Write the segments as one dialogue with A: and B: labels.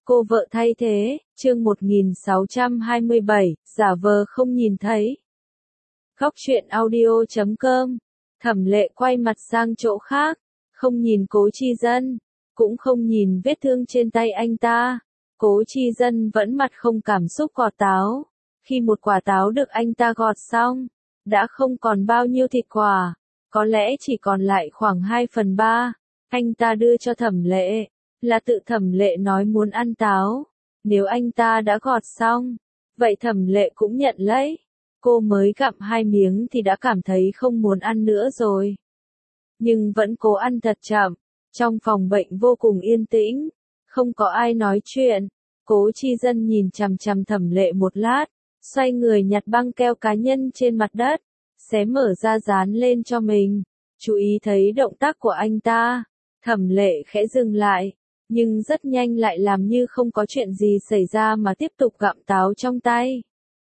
A: Cô vợ thay thế, chương 1627, giả vờ không nhìn thấy. Góc truyện audio.com. Thẩm Lệ quay mặt sang chỗ khác, không nhìn Cố Chi Dân, cũng không nhìn vết thương trên tay anh ta. Cố Chi Dân vẫn mặt không cảm xúc gọt táo. Khi một quả táo được anh ta gọt xong, đã không còn bao nhiêu thịt quả, có lẽ chỉ còn lại khoảng 2/3. Anh ta đưa cho Thẩm Lệ, là tự Thẩm Lệ nói muốn ăn táo. Nếu anh ta đã gọt xong, vậy Thẩm Lệ cũng nhận lấy. Cô mới gặm 2 miếng thì đã cảm thấy không muốn ăn nữa rồi. Nhưng vẫn cố ăn thật chậm. Trong phòng bệnh vô cùng yên tĩnh, không có ai nói chuyện. Cố Chi Dân nhìn chằm chằm Thẩm Lệ một lát, xoay người nhặt băng keo cá nhân trên mặt đất, xé mở ra dán lên cho mình. Chú ý thấy động tác của anh ta, Thẩm Lệ khẽ dừng lại, nhưng rất nhanh lại làm như không có chuyện gì xảy ra mà tiếp tục gặm táo trong tay.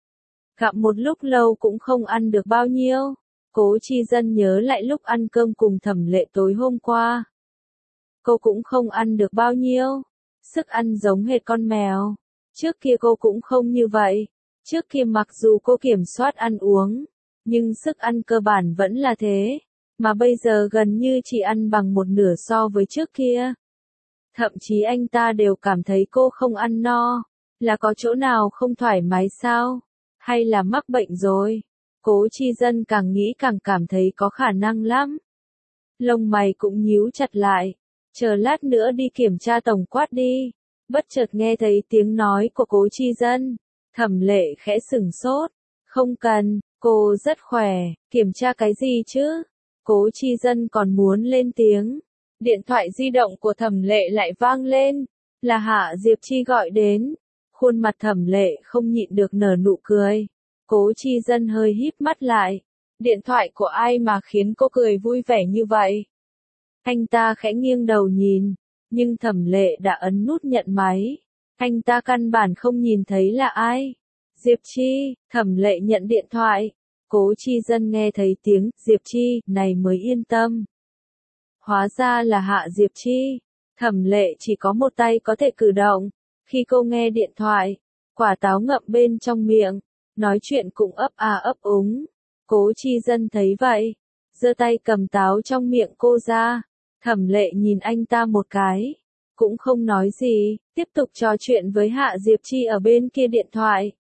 A: Gặm một lúc lâu cũng không ăn được bao nhiêu. Cố Chi Dân nhớ lại lúc ăn cơm cùng Thẩm Lệ tối hôm qua. Cô cũng không ăn được bao nhiêu. Sức ăn giống hệt con mèo. Trước kia cô cũng không như vậy. Trước kia mặc dù cô kiểm soát ăn uống, nhưng sức ăn cơ bản vẫn là thế. Mà bây giờ gần như chỉ ăn bằng 1/2 so với trước kia. Thậm chí anh ta đều cảm thấy cô không ăn no. Là có chỗ nào không thoải mái sao? Hay là mắc bệnh rồi? Cố Chi Dân càng nghĩ càng cảm thấy có khả năng lắm. Lông mày cũng nhíu chặt lại. Chờ lát nữa đi kiểm tra tổng quát đi. Bất chợt nghe thấy tiếng nói của Cố Chi Dân. Thẩm Lệ khẽ sửng sốt. Không cần, cô rất khỏe, kiểm tra cái gì chứ? Cố Chi Dân còn muốn lên tiếng. Điện thoại di động của Thẩm Lệ lại vang lên. Là Hạ Diệp Chi gọi đến. Khuôn mặt Thẩm Lệ không nhịn được nở nụ cười. Cố Chi Dân hơi híp mắt lại. Điện thoại của ai mà khiến cô cười vui vẻ như vậy? Anh ta khẽ nghiêng đầu nhìn, nhưng Thẩm Lệ đã ấn nút nhận máy. Anh ta căn bản không nhìn thấy là ai. Diệp Chi. Thẩm Lệ nhận điện thoại. Cố Chi Dân nghe thấy tiếng Diệp Chi này mới yên tâm. Hóa ra là Hạ Diệp Chi. Thẩm Lệ chỉ có một tay có thể cử động. Khi cô nghe điện thoại, quả táo ngậm bên trong miệng, nói chuyện cũng ấp a ấp úng. Cố Chi Dân thấy vậy, giơ tay cầm táo trong miệng cô ra. Thẩm Lệ nhìn anh ta một cái, cũng không nói gì, tiếp tục trò chuyện với Hạ Diệp Chi ở bên kia điện thoại.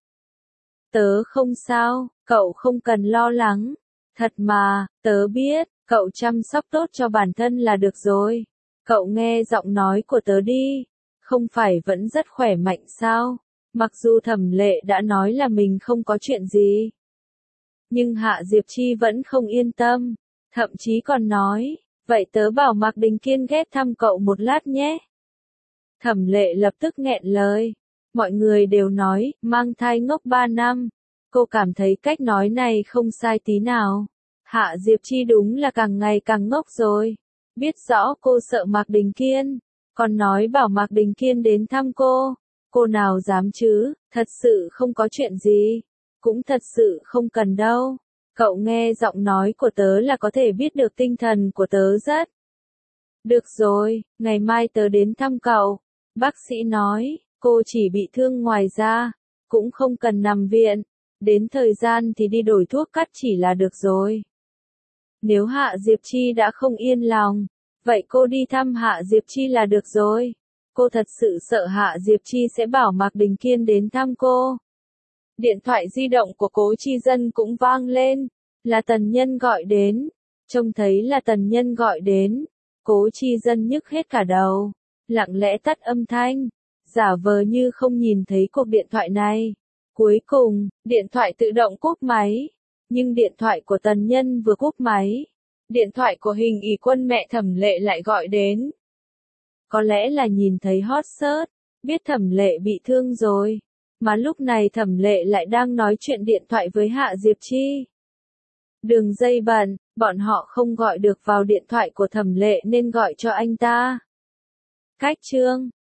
A: Tớ không sao, cậu không cần lo lắng. Thật mà, tớ biết, cậu chăm sóc tốt cho bản thân là được rồi. Cậu nghe giọng nói của tớ đi, không phải vẫn rất khỏe mạnh sao? Mặc dù Thẩm Lệ đã nói là mình không có chuyện gì, nhưng Hạ Diệp Chi vẫn không yên tâm, thậm chí còn nói, vậy tớ bảo Mạc Đình Kiên ghé thăm cậu một lát nhé. Thẩm Lệ lập tức nghẹn lời. Mọi người đều nói, mang thai ngốc 3 năm. Cô cảm thấy cách nói này không sai tí nào. Hạ Diệp Chi đúng là càng ngày càng ngốc rồi. Biết rõ cô sợ Mạc Đình Kiên, còn nói bảo Mạc Đình Kiên đến thăm cô. Cô nào dám chứ, thật sự không có chuyện gì. Cũng thật sự không cần đâu. Cậu nghe giọng nói của tớ là có thể biết được tinh thần của tớ rất. Được rồi, ngày mai tớ đến thăm cậu. Bác sĩ nói, cô chỉ bị thương ngoài da, cũng không cần nằm viện. Đến thời gian thì đi đổi thuốc cắt chỉ là được rồi. Nếu Hạ Diệp Chi đã không yên lòng, vậy cô đi thăm Hạ Diệp Chi là được rồi. Cô thật sự sợ Hạ Diệp Chi sẽ bảo Mạc Đình Kiên đến thăm cô. Điện thoại di động của Cố Chi Dân cũng vang lên. Là Tần Nhân gọi đến. Trông thấy là Tần Nhân gọi đến. Cố Chi Dân nhức hết cả đầu. Lặng lẽ tắt âm thanh. Giả vờ như không nhìn thấy cuộc điện thoại này. Cuối cùng, điện thoại tự động cúp máy. Nhưng điện thoại của Tần Nhân vừa cúp máy. Điện thoại của Hình ỷ Quân mẹ Thẩm Lệ lại gọi đến. Có lẽ là nhìn thấy hot search, biết Thẩm Lệ bị thương rồi. Mà lúc này Thẩm Lệ lại đang nói chuyện điện thoại với Hạ Diệp Chi. Đường dây bận, bọn họ không gọi được vào điện thoại của Thẩm Lệ nên gọi cho anh ta. Cách chương